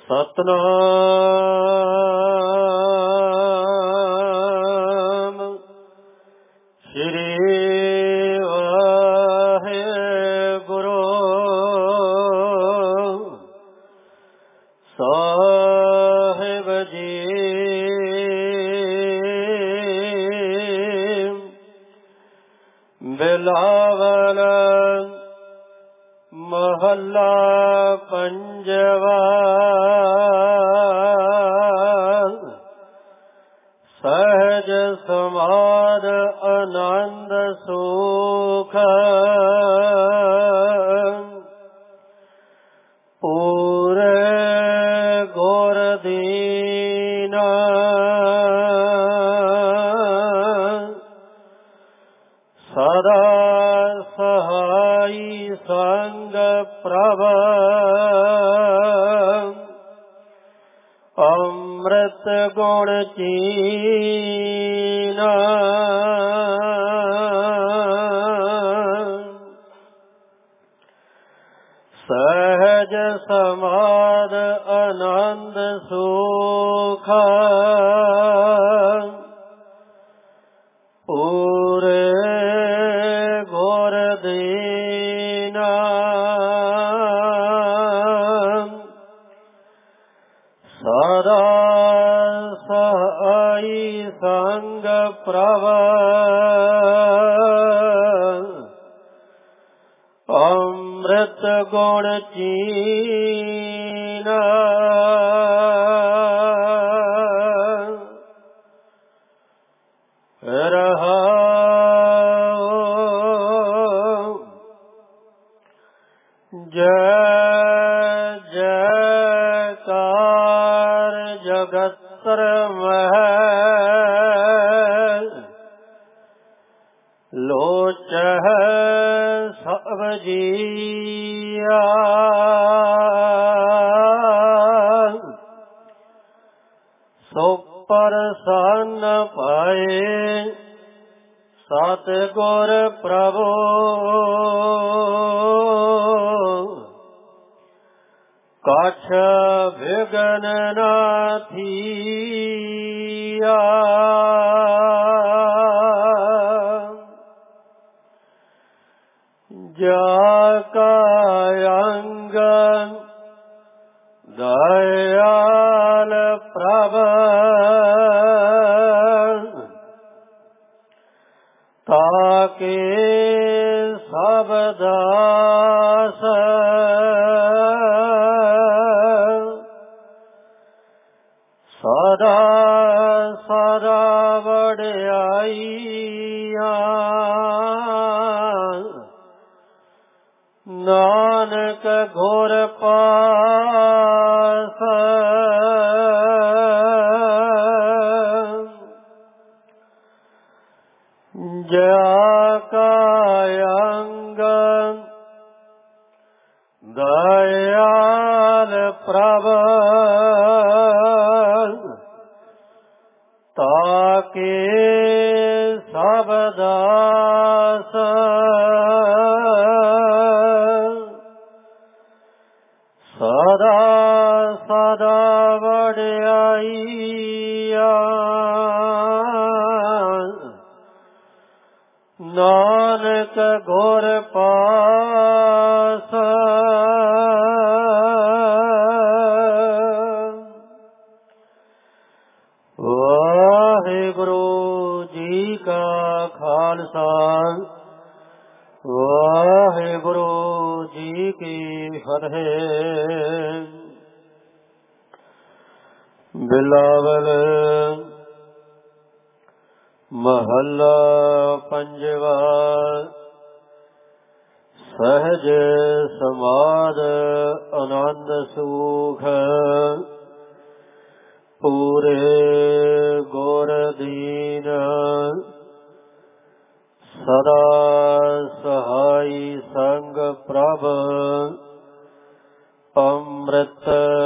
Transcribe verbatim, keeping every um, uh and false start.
ਸਤਿਨਾਮ ਸ੍ਰੀ ਵਾਹਿਗੁਰੂ ਸਾਹਿਬ ਜੀ। ਬਿਲਾਵਲ ਮਹੱਲਾ ਪੰਜਵਾ। ਸਹਿਜ ਸਮਾਧ ਆਨੰਦ ਸੁਖ ਪੂਰੇ ਗੁਰ ਦੀਨਾ। ਸਦਾ ਸਹਾਈ ਸੰਗ ਪ੍ਰਭ ਅੰਮ੍ਰਿਤ ਗੁਣ ਚੀਨਾ। ਸਹਿਜ ਸਮਾਧ ਆਨੰਦ ਸੁਖ ਪੂਰੇ ਗੁਰ ਦੀਨਾ। ਸਦਾ ਸਹਾਈ ਸੰਗ ਪ੍ਰਭ ਅੰਮ੍ਰਿਤ ਗੁਣ ਚੀਨਾ। ਰਹਾਉ ਜੈ ਜੈਕਾਰ ਜਗਤਰ ਮਹਿ ਲੋਚਹਿ ਸਭ ਜੀਆ। ਸੋ ਪ੍ਰਸੰਨ ਪਾਏ ਸਤਿਗੁਰ ਪ੍ਰਭੂ ਕਛ ਵਿਘਨ ਨਾ ਥੀਆ। ਜਾ ਕਾ ਅੰਗ ਦਇਆਲ ਪ੍ਰਭ ਤਾਕੇ ਸਭ ਦਾਸ। ਸਦਾ ਸਦਾ ਵਡਿਆਈਆਂ ਨਾਨਕ ਗੁਰ ਪਾਸ। ਜਾ ਕਾ ਅੰਗ ਦਇਆਲ ਪ੍ਰਭ ਤਾਕੇ ਸਭ ਦਾਸ। ਸਦਾ ਸਦਾ ਵਡਿਆਈਆਂ ਨਾਨਕ ਗੁਰ ਪਾਸ। ਵਾਹਿਗੁਰੂ ਜੀ ਕਾ ਖਾਲਸਾ ਵਾਹਿਗੁਰੂ ਜੀ ਕੀ ਫਤਿਹ। ਬਿਲਾਵਲ ਮਹੱਲਾ ਪੰਜਵਾ। ਸਹਿਜ ਸਮਾਧ ਆਨੰਦ ਸੁਖ ਪੂਰੇ ਗੁਰ ਦੀਨ। ਸਦਾ ਸਹਾਈ ਸੰਗ ਪ੍ਰਭ ਅੰਮ੍ਰਿਤ